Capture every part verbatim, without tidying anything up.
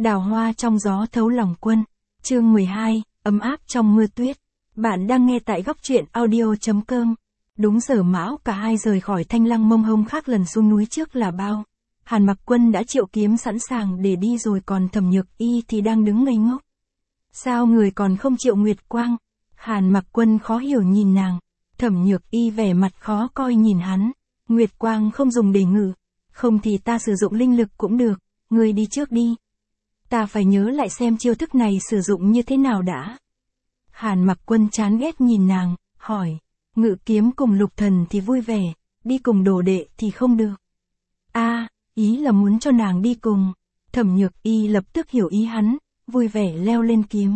Đào hoa trong gió thấu lòng quân. Chương mười hai, ấm áp trong mưa tuyết. Bạn đang nghe tại góc truyện audio chấm com. Đúng giờ mão cả hai rời khỏi Thanh Lăng Mông Hông, khác lần xuống núi trước là bao. Hàn Mặc Quân đã triệu kiếm sẵn sàng để đi rồi, còn Thẩm Nhược Y thì đang đứng ngây ngốc. Sao người còn không triệu Nguyệt Quang? Hàn Mặc Quân khó hiểu nhìn nàng. Thẩm Nhược Y vẻ mặt khó coi nhìn hắn. Nguyệt Quang không dùng để ngự. Không thì ta sử dụng linh lực cũng được, ngươi đi trước đi. Ta phải nhớ lại xem chiêu thức này sử dụng như thế nào đã. Hàn Mặc Quân chán ghét nhìn nàng, hỏi. Ngự kiếm cùng Lục Thần thì vui vẻ, đi cùng đồ đệ thì không được. A, à, ý là muốn cho nàng đi cùng. Thẩm Nhược Y lập tức hiểu ý hắn, vui vẻ leo lên kiếm.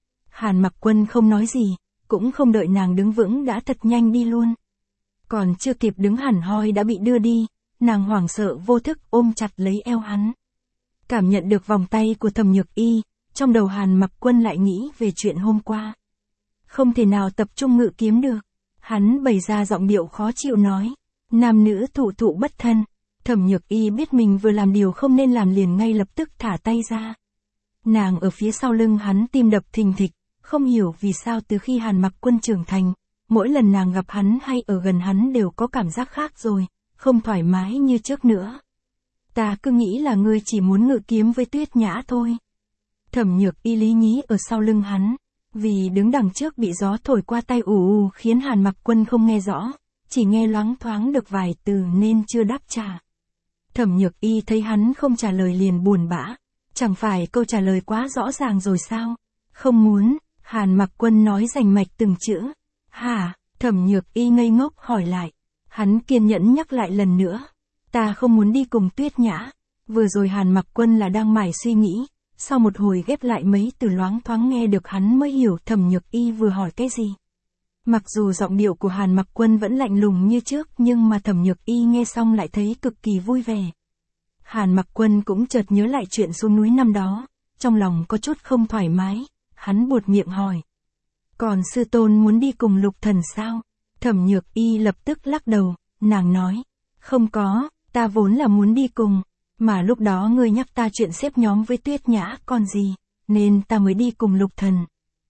Hàn Mặc Quân không nói gì, cũng không đợi nàng đứng vững đã thật nhanh đi luôn. Còn chưa kịp đứng hẳn hoi đã bị đưa đi, nàng hoảng sợ vô thức ôm chặt lấy eo hắn. Cảm nhận được vòng tay của Thẩm Nhược Y, trong đầu Hàn Mặc Quân lại nghĩ về chuyện hôm qua. Không thể nào tập trung ngự kiếm được. Hắn bày ra giọng điệu khó chịu nói. Nam nữ thụ thụ bất thân. Thẩm Nhược Y biết mình vừa làm điều không nên làm, liền ngay lập tức thả tay ra. Nàng ở phía sau lưng hắn tim đập thình thịch, không hiểu vì sao từ khi Hàn Mặc Quân trưởng thành, mỗi lần nàng gặp hắn hay ở gần hắn đều có cảm giác khác rồi, không thoải mái như trước nữa. Ta cứ nghĩ là ngươi chỉ muốn ngự kiếm với Tuyết Nhã thôi. Thẩm Nhược Y lý nhí ở sau lưng hắn, vì đứng đằng trước bị gió thổi qua tay ù ù khiến Hàn Mặc Quân không nghe rõ, chỉ nghe loáng thoáng được vài từ nên chưa đáp trả. Thẩm Nhược Y thấy hắn không trả lời liền buồn bã, chẳng phải câu trả lời quá rõ ràng rồi sao? Không muốn. Hàn Mặc Quân nói rành mạch từng chữ. Hả? Thẩm Nhược Y ngây ngốc hỏi lại. Hắn kiên nhẫn nhắc lại lần nữa. Ta không muốn đi cùng Tuyết Nhã. Vừa rồi Hàn Mặc Quân là đang mải suy nghĩ, sau một hồi ghép lại mấy từ loáng thoáng nghe được hắn mới hiểu Thẩm Nhược Y vừa hỏi cái gì. Mặc dù giọng điệu của Hàn Mặc Quân vẫn lạnh lùng như trước, nhưng mà Thẩm Nhược Y nghe xong lại thấy cực kỳ vui vẻ. Hàn Mặc Quân cũng chợt nhớ lại chuyện xuống núi năm đó, trong lòng có chút không thoải mái, hắn buột miệng hỏi. Còn sư tôn muốn đi cùng Lục Thần sao? Thẩm Nhược Y lập tức lắc đầu, nàng nói. Không có, ta vốn là muốn đi cùng, mà lúc đó ngươi nhắc ta chuyện xếp nhóm với Tuyết Nhã còn gì, nên ta mới đi cùng Lục Thần.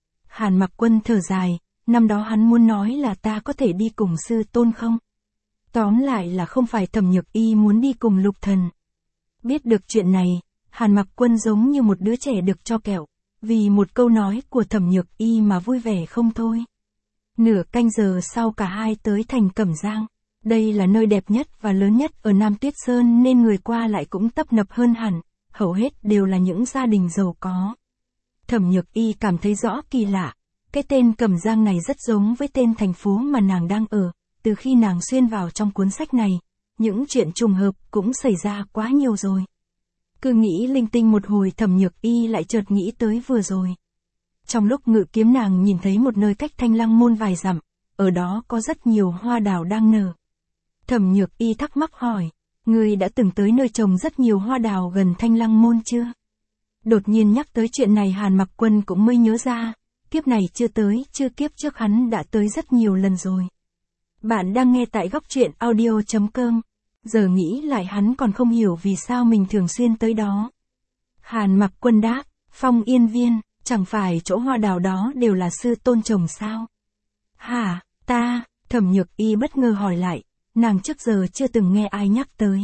Hàn Mặc Quân thở dài, năm đó hắn muốn nói là ta có thể đi cùng sư tôn không? Tóm lại là không phải Thẩm Nhược Y muốn đi cùng Lục Thần. Biết được chuyện này, Hàn Mặc Quân giống như một đứa trẻ được cho kẹo, vì một câu nói của Thẩm Nhược Y mà vui vẻ không thôi. Nửa canh giờ sau cả hai tới thành Cẩm Giang. Đây là nơi đẹp nhất và lớn nhất ở Nam Tuyết Sơn nên người qua lại cũng tấp nập hơn hẳn, hầu hết đều là những gia đình giàu có. Thẩm Nhược Y cảm thấy rõ kỳ lạ, cái tên Cẩm Giang này rất giống với tên thành phố mà nàng đang ở, từ khi nàng xuyên vào trong cuốn sách này, những chuyện trùng hợp cũng xảy ra quá nhiều rồi. Cứ nghĩ linh tinh một hồi Thẩm Nhược Y lại chợt nghĩ tới vừa rồi. Trong lúc ngự kiếm nàng nhìn thấy một nơi cách Thanh Lăng Môn vài dặm, ở đó có rất nhiều hoa đào đang nở. Thẩm Nhược Y thắc mắc hỏi, ngươi đã từng tới nơi trồng rất nhiều hoa đào gần Thanh Lăng Môn chưa? Đột nhiên nhắc tới chuyện này Hàn Mặc Quân cũng mới nhớ ra, kiếp này chưa tới, chưa kiếp trước hắn đã tới rất nhiều lần rồi. Bạn đang nghe tại góc truyện audio chấm com, giờ nghĩ lại hắn còn không hiểu vì sao mình thường xuyên tới đó. Hàn Mặc Quân đáp, Phong Yên Viên, chẳng phải chỗ hoa đào đó đều là sư tôn trồng sao? Hả, ta? Thẩm Nhược Y bất ngờ hỏi lại. Nàng trước giờ chưa từng nghe ai nhắc tới.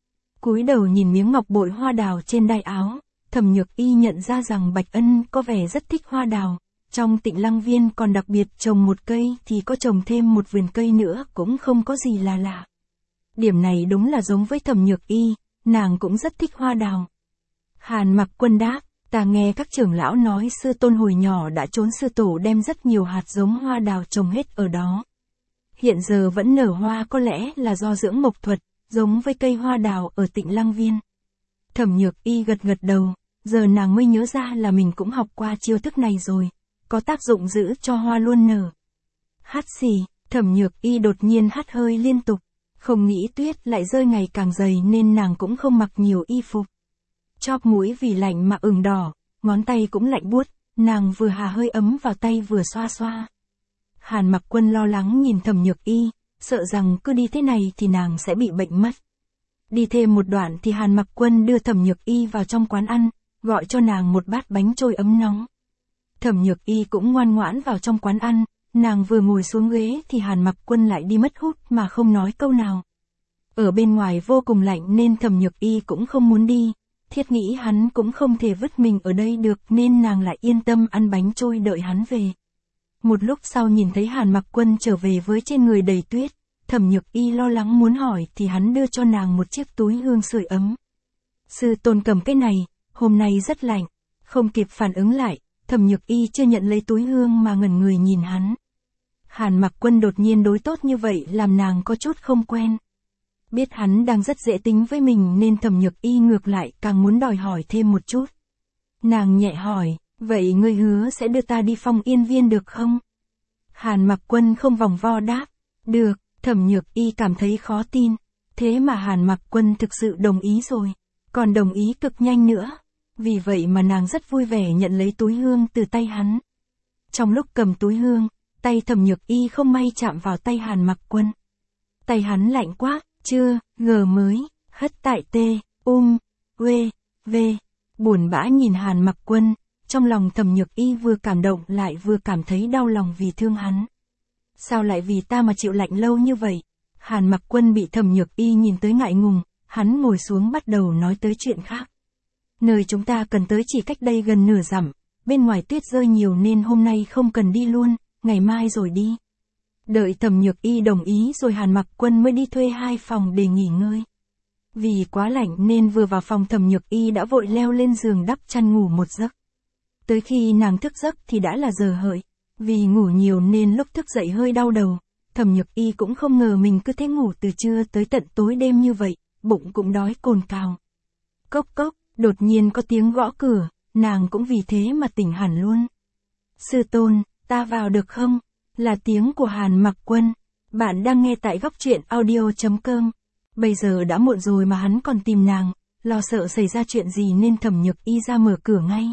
Cúi đầu nhìn miếng ngọc bội hoa đào trên đai áo, Thẩm Nhược Y nhận ra rằng Bạch Ân có vẻ rất thích hoa đào. Trong Tịnh Lăng Viên còn đặc biệt trồng một cây thì có trồng thêm một vườn cây nữa cũng không có gì là lạ. Điểm này đúng là giống với Thẩm Nhược Y, nàng cũng rất thích hoa đào. Hàn Mặc Quân đáp, ta nghe các trưởng lão nói sư tôn hồi nhỏ đã trốn sư tổ đem rất nhiều hạt giống hoa đào trồng hết ở đó. Hiện giờ vẫn nở hoa có lẽ là do dưỡng mộc thuật, giống với cây hoa đào ở Tịnh Lăng Viên. Thẩm Nhược Y gật gật đầu, giờ nàng mới nhớ ra là mình cũng học qua chiêu thức này rồi, có tác dụng giữ cho hoa luôn nở. Hắt xì, Thẩm Nhược Y đột nhiên hắt hơi liên tục, không nghĩ tuyết lại rơi ngày càng dày nên nàng cũng không mặc nhiều y phục. Chóp mũi vì lạnh mà ửng đỏ, ngón tay cũng lạnh buốt, nàng vừa hà hơi ấm vào tay vừa xoa xoa. Hàn Mặc Quân lo lắng nhìn Thẩm Nhược Y, sợ rằng cứ đi thế này thì nàng sẽ bị bệnh mất. Đi thêm một đoạn thì Hàn Mặc Quân đưa Thẩm Nhược Y vào trong quán ăn, gọi cho nàng một bát bánh trôi ấm nóng. Thẩm Nhược Y cũng ngoan ngoãn vào trong quán ăn, nàng vừa ngồi xuống ghế thì Hàn Mặc Quân lại đi mất hút mà không nói câu nào. Ở bên ngoài vô cùng lạnh nên Thẩm Nhược Y cũng không muốn đi, thiết nghĩ hắn cũng không thể vứt mình ở đây được nên nàng lại yên tâm ăn bánh trôi đợi hắn về. Một lúc sau nhìn thấy Hàn Mặc Quân trở về với trên người đầy tuyết, Thẩm Nhược Y lo lắng muốn hỏi thì hắn đưa cho nàng một chiếc túi hương sưởi ấm. Sư tôn cầm cái này, hôm nay rất lạnh. Không kịp phản ứng lại, Thẩm Nhược Y chưa nhận lấy túi hương mà ngẩn người nhìn hắn. Hàn Mặc Quân đột nhiên đối tốt như vậy làm nàng có chút không quen. Biết hắn đang rất dễ tính với mình nên Thẩm Nhược Y ngược lại càng muốn đòi hỏi thêm một chút. Nàng nhẹ hỏi, vậy ngươi hứa sẽ đưa ta đi Phong Yên Viên được không? Hàn Mặc Quân không vòng vo đáp, được. Thẩm Nhược Y cảm thấy khó tin, thế mà Hàn Mặc Quân thực sự đồng ý rồi, còn đồng ý cực nhanh nữa. Vì vậy mà nàng rất vui vẻ nhận lấy túi hương từ tay hắn. Trong lúc cầm túi hương, tay Thẩm Nhược Y không may chạm vào tay Hàn Mặc Quân. Tay hắn lạnh quá, chưa, ngờ mới, hất tại tê, um, quê, vê, buồn bã nhìn Hàn Mặc Quân, trong lòng Thẩm Nhược Y vừa cảm động lại vừa cảm thấy đau lòng vì thương hắn. Sao lại vì ta mà chịu lạnh lâu như vậy? Hàn Mặc Quân bị Thẩm Nhược Y nhìn tới ngại ngùng, hắn ngồi xuống bắt đầu nói tới chuyện khác. Nơi chúng ta cần tới chỉ cách đây gần nửa dặm, bên ngoài tuyết rơi nhiều nên hôm nay không cần đi luôn, ngày mai rồi đi. Đợi Thẩm Nhược Y đồng ý rồi Hàn Mặc Quân mới đi thuê hai phòng để nghỉ ngơi. Vì quá lạnh nên vừa vào phòng Thẩm Nhược Y đã vội leo lên giường đắp chăn ngủ một giấc. Tới khi nàng thức giấc thì đã là giờ hợi. Vì ngủ nhiều nên lúc thức dậy hơi đau đầu, Thẩm Nhược Y cũng không ngờ mình cứ thế ngủ từ trưa tới tận tối đêm như vậy, bụng cũng đói cồn cào. Cốc cốc, đột nhiên có tiếng gõ cửa, nàng cũng vì thế mà tỉnh hẳn luôn. Sư tôn, ta vào được không? Là tiếng của Hàn Mặc Quân. Bạn đang nghe tại góc truyện audio chấm com. Bây giờ đã muộn rồi mà hắn còn tìm nàng, lo sợ xảy ra chuyện gì nên Thẩm Nhược Y ra mở cửa ngay.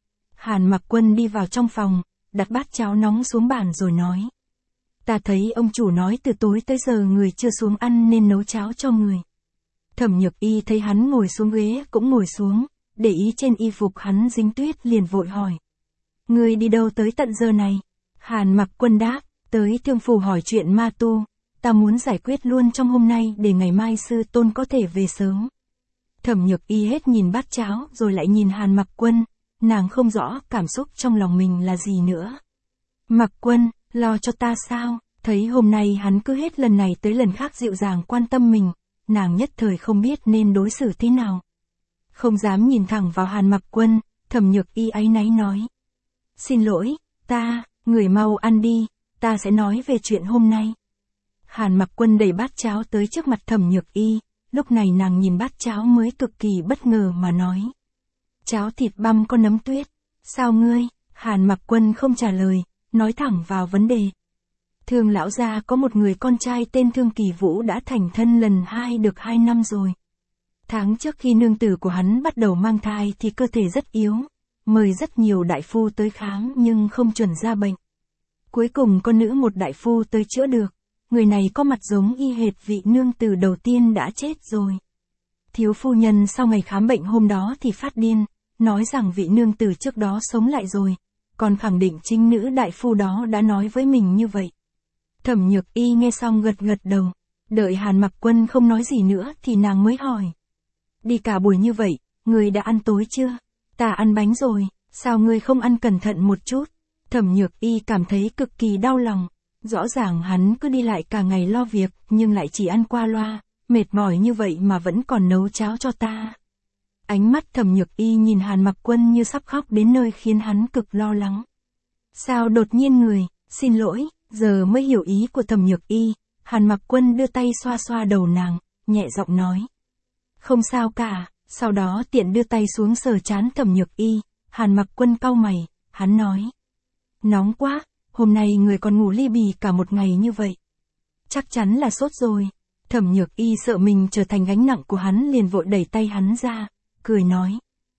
Hàn Mặc Quân đi vào trong phòng, đặt bát cháo nóng xuống bàn rồi nói. Ta thấy ông chủ nói từ tối tới giờ người chưa xuống ăn nên nấu cháo cho người. Thẩm Nhược Y thấy hắn ngồi xuống ghế cũng ngồi xuống, để ý trên y phục hắn dính tuyết liền vội hỏi. Người đi đâu tới tận giờ này? Hàn Mặc Quân đáp, tới Thương Phủ hỏi chuyện ma tu, ta muốn giải quyết luôn trong hôm nay để ngày mai sư tôn có thể về sớm. Thẩm Nhược Y hết nhìn bát cháo rồi lại nhìn Hàn Mặc Quân. Nàng không rõ cảm xúc trong lòng mình là gì nữa. Mặc Quân, lo cho ta sao? Thấy hôm nay hắn cứ hết lần này tới lần khác dịu dàng quan tâm mình, nàng nhất thời không biết nên đối xử thế nào. Không dám nhìn thẳng vào Hàn Mặc Quân, Thẩm Nhược Y áy náy nói. Xin lỗi, ta, người mau ăn đi, ta sẽ nói về chuyện hôm nay. Hàn Mặc Quân đẩy bát cháo tới trước mặt Thẩm Nhược Y, lúc này nàng nhìn bát cháo mới cực kỳ bất ngờ mà nói. Cháo thịt băm có nấm tuyết. Sao ngươi? Hàn Mặc Quân không trả lời, nói thẳng vào vấn đề. Thương lão gia có một người con trai tên Thương Kỳ Vũ đã thành thân lần hai được hai năm rồi. Tháng trước khi nương tử của hắn bắt đầu mang thai thì cơ thể rất yếu, mời rất nhiều đại phu tới khám nhưng không chuẩn ra bệnh. Cuối cùng có nữ một đại phu tới chữa được, người này có mặt giống y hệt vị nương tử đầu tiên đã chết rồi. Thiếu phu nhân sau ngày khám bệnh hôm đó thì phát điên, nói rằng vị nương tử trước đó sống lại rồi, còn khẳng định chính nữ đại phu đó đã nói với mình như vậy. Thẩm Nhược Y nghe xong gật gật đầu, đợi Hàn Mặc Quân không nói gì nữa thì nàng mới hỏi. Đi cả buổi như vậy, ngươi đã ăn tối chưa? Ta ăn bánh rồi, sao ngươi không ăn cẩn thận một chút? Thẩm Nhược Y cảm thấy cực kỳ đau lòng, rõ ràng hắn cứ đi lại cả ngày lo việc nhưng lại chỉ ăn qua loa, mệt mỏi như vậy mà vẫn còn nấu cháo cho ta. Ánh mắt Thẩm Nhược Y nhìn Hàn Mặc Quân như sắp khóc đến nơi khiến hắn cực lo lắng. Sao đột nhiên người, xin lỗi, giờ mới hiểu ý của Thẩm Nhược Y. Hàn Mặc Quân đưa tay xoa xoa đầu nàng, nhẹ giọng nói. Không sao cả, sau đó tiện đưa tay xuống sờ trán Thẩm Nhược Y. Hàn Mặc Quân cau mày, hắn nói. Nóng quá, hôm nay người còn ngủ li bì cả một ngày như vậy. Chắc chắn là sốt rồi. Thẩm Nhược Y sợ mình trở thành gánh nặng của hắn liền vội đẩy tay hắn ra, cười nói.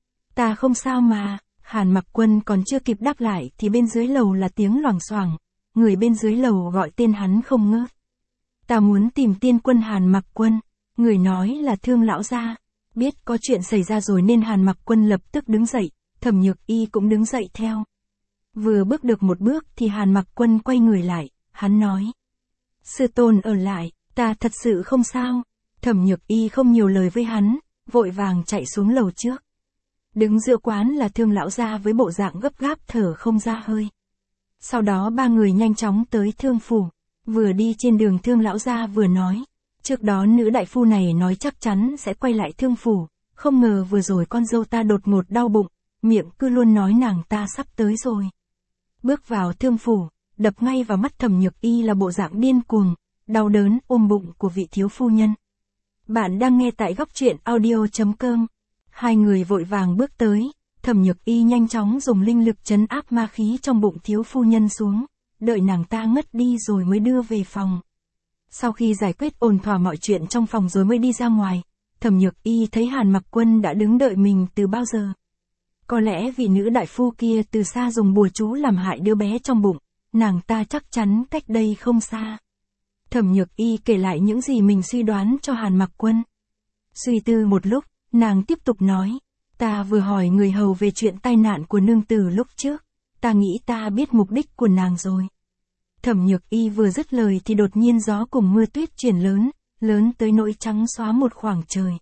Ta không sao mà. Hàn Mặc Quân còn chưa kịp đáp lại thì bên dưới lầu là tiếng loảng xoảng, người bên dưới lầu gọi tên hắn không ngớt. Ta muốn tìm tiên quân Hàn Mặc Quân, người nói là Thương lão gia. Biết có chuyện xảy ra rồi nên Hàn Mặc Quân lập tức đứng dậy, Thẩm Nhược Y cũng đứng dậy theo. Vừa bước được một bước thì Hàn Mặc Quân quay người lại, hắn nói. Sư tôn ở lại, ta thật sự không sao. Thẩm Nhược Y không nhiều lời với hắn, vội vàng chạy xuống lầu trước. Đứng giữa quán là Thương lão gia với bộ dạng gấp gáp thở không ra hơi. Sau đó ba người nhanh chóng tới Thương phủ, vừa đi trên đường Thương lão gia vừa nói. Trước đó nữ đại phu này nói chắc chắn sẽ quay lại Thương phủ, không ngờ vừa rồi con dâu ta đột ngột đau bụng, miệng cứ luôn nói nàng ta sắp tới rồi. Bước vào Thương phủ, đập ngay vào mắt Thẩm Nhược Y là bộ dạng điên cuồng, đau đớn ôm bụng của vị thiếu phu nhân. Bạn đang nghe tại góc truyện audio chấm com. Hai người vội vàng bước tới, Thẩm Nhược Y nhanh chóng dùng linh lực trấn áp ma khí trong bụng thiếu phu nhân xuống, đợi nàng ta ngất đi rồi mới đưa về phòng. Sau khi giải quyết ổn thỏa mọi chuyện trong phòng rồi mới đi ra ngoài, Thẩm Nhược Y thấy Hàn Mặc Quân đã đứng đợi mình từ bao giờ. Có lẽ vì nữ đại phu kia từ xa dùng bùa chú làm hại đứa bé trong bụng, nàng ta chắc chắn cách đây không xa. Thẩm Nhược Y kể lại những gì mình suy đoán cho Hàn Mặc Quân. Suy tư một lúc, nàng tiếp tục nói, ta vừa hỏi người hầu về chuyện tai nạn của nương tử lúc trước, ta nghĩ ta biết mục đích của nàng rồi. Thẩm Nhược Y vừa dứt lời thì đột nhiên gió cùng mưa tuyết chuyển lớn, lớn tới nỗi trắng xóa một khoảng trời.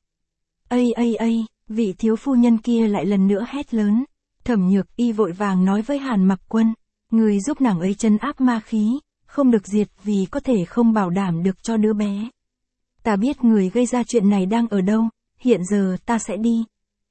Ây ây ây, vị thiếu phu nhân kia lại lần nữa hét lớn. Thẩm Nhược Y vội vàng nói với Hàn Mặc Quân, người giúp nàng ấy trấn áp ma khí, không được diệt vì có thể không bảo đảm được cho đứa bé. Ta biết người gây ra chuyện này đang ở đâu, hiện giờ ta sẽ đi.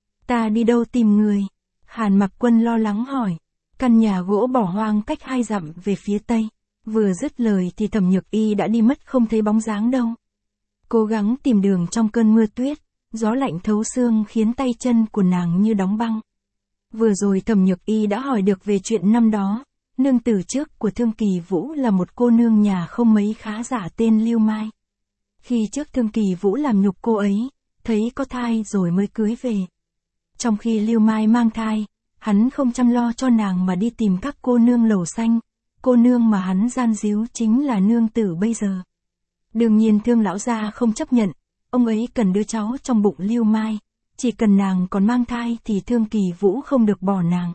Ta đi đâu tìm người? Hàn Mặc Quân lo lắng hỏi. Căn nhà gỗ bỏ hoang cách hai dặm về phía tây. Vừa dứt lời thì Thẩm Nhược Y đã đi mất không thấy bóng dáng đâu. Cố gắng tìm đường trong cơn mưa tuyết, gió lạnh thấu xương khiến tay chân của nàng như đóng băng. Vừa rồi Thẩm Nhược Y đã hỏi được về chuyện năm đó, nương tử trước của Thương Kỳ Vũ là một cô nương nhà không mấy khá giả tên Lưu Mai. Khi trước Thương Kỳ Vũ làm nhục cô ấy, thấy có thai rồi mới cưới về. Trong khi Lưu Mai mang thai, hắn không chăm lo cho nàng mà đi tìm các cô nương lầu xanh, cô nương mà hắn gian díu chính là nương tử bây giờ. Đương nhiên Thương lão gia không chấp nhận, ông ấy cần đứa cháu trong bụng Lưu Mai, chỉ cần nàng còn mang thai thì Thương Kỳ Vũ không được bỏ nàng.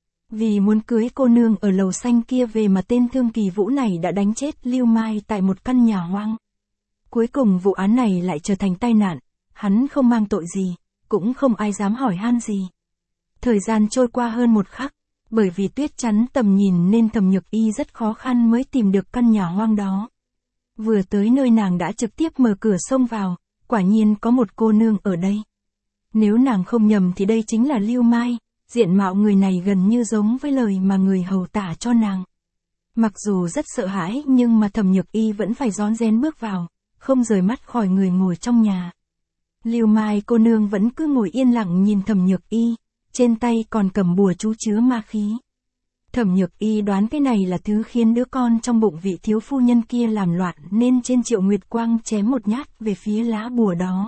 Vì muốn cưới cô nương ở lầu xanh kia về mà tên Thương Kỳ Vũ này đã đánh chết Lưu Mai tại một căn nhà hoang. Cuối cùng vụ án này lại trở thành tai nạn, hắn không mang tội gì, cũng không ai dám hỏi han gì. Thời gian trôi qua hơn một khắc, bởi vì tuyết chắn tầm nhìn nên Thẩm Nhược Y rất khó khăn mới tìm được căn nhà hoang đó. Vừa tới nơi nàng đã trực tiếp mở cửa xông vào, quả nhiên có một cô nương ở đây. Nếu nàng không nhầm thì đây chính là Lưu Mai, diện mạo người này gần như giống với lời mà người hầu tả cho nàng. Mặc dù rất sợ hãi nhưng mà Thẩm Nhược Y vẫn phải rón rén bước vào, không rời mắt khỏi người ngồi trong nhà. Lưu Mai cô nương vẫn cứ ngồi yên lặng nhìn Thẩm Nhược Y, trên tay còn cầm bùa chú chứa ma khí. Thẩm Nhược Y đoán cái này là thứ khiến đứa con trong bụng vị thiếu phu nhân kia làm loạn nên trên Triệu Nguyệt Quang chém một nhát về phía lá bùa đó.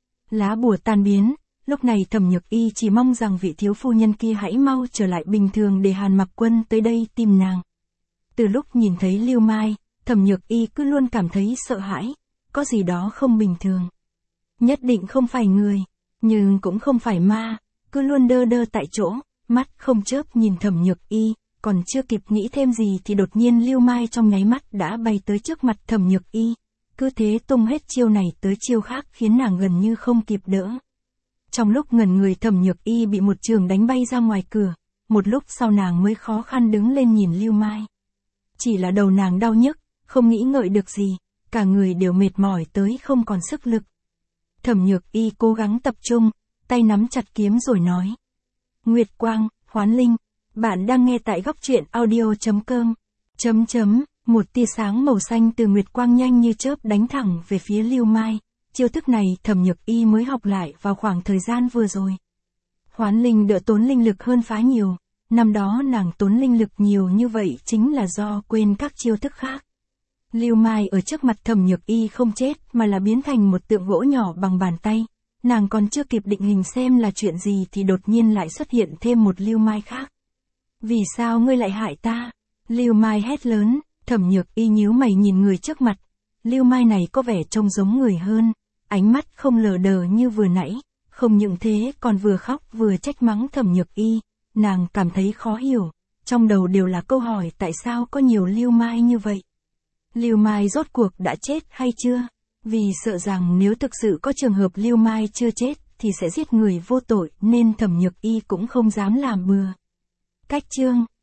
Lá bùa tan biến, lúc này Thẩm Nhược Y chỉ mong rằng vị thiếu phu nhân kia hãy mau trở lại bình thường để Hàn Mặc Quân tới đây tìm nàng. Từ lúc nhìn thấy Lưu Mai, Thẩm Nhược Y cứ luôn cảm thấy sợ hãi, có gì đó không bình thường. Nhất định không phải người, nhưng cũng không phải ma, cứ luôn đơ đơ tại chỗ, mắt không chớp nhìn Thẩm Nhược Y, còn chưa kịp nghĩ thêm gì thì đột nhiên Lưu Mai trong nháy mắt đã bay tới trước mặt Thẩm Nhược Y, cứ thế tung hết chiêu này tới chiêu khác khiến nàng gần như không kịp đỡ. Trong lúc ngẩn người Thẩm Nhược Y bị một trường đánh bay ra ngoài cửa, một lúc sau nàng mới khó khăn đứng lên nhìn Lưu Mai. Chỉ là đầu nàng đau nhức, không nghĩ ngợi được gì, cả người đều mệt mỏi tới không còn sức lực. Thẩm Nhược Y cố gắng tập trung, tay nắm chặt kiếm rồi nói. Nguyệt Quang, Hoán Linh, bạn đang nghe tại góc truyện audio chấm com. Chấm chấm, một tia sáng màu xanh từ Nguyệt Quang nhanh như chớp đánh thẳng về phía Lưu Mai. Chiêu thức này Thẩm Nhược Y mới học lại vào khoảng thời gian vừa rồi. Hoán Linh đỡ tốn linh lực hơn phá nhiều, năm đó nàng tốn linh lực nhiều như vậy chính là do quên các chiêu thức khác. Lưu Mai ở trước mặt Thẩm Nhược Y không chết mà là biến thành một tượng gỗ nhỏ bằng bàn tay, nàng còn chưa kịp định hình xem là chuyện gì thì đột nhiên lại xuất hiện thêm một Lưu Mai khác. Vì sao ngươi lại hại ta? Lưu Mai hét lớn, Thẩm Nhược Y nhíu mày nhìn người trước mặt, Lưu Mai này có vẻ trông giống người hơn, ánh mắt không lờ đờ như vừa nãy, Không những thế còn vừa khóc vừa trách mắng Thẩm Nhược Y, nàng cảm thấy khó hiểu, trong đầu đều là câu hỏi tại sao có nhiều Lưu Mai như vậy. Lưu Mai rốt cuộc đã chết hay chưa? Vì sợ rằng nếu thực sự có trường hợp Lưu Mai chưa chết, thì sẽ giết người vô tội nên Thẩm Nhược Y cũng không dám làm bừa. Cách chương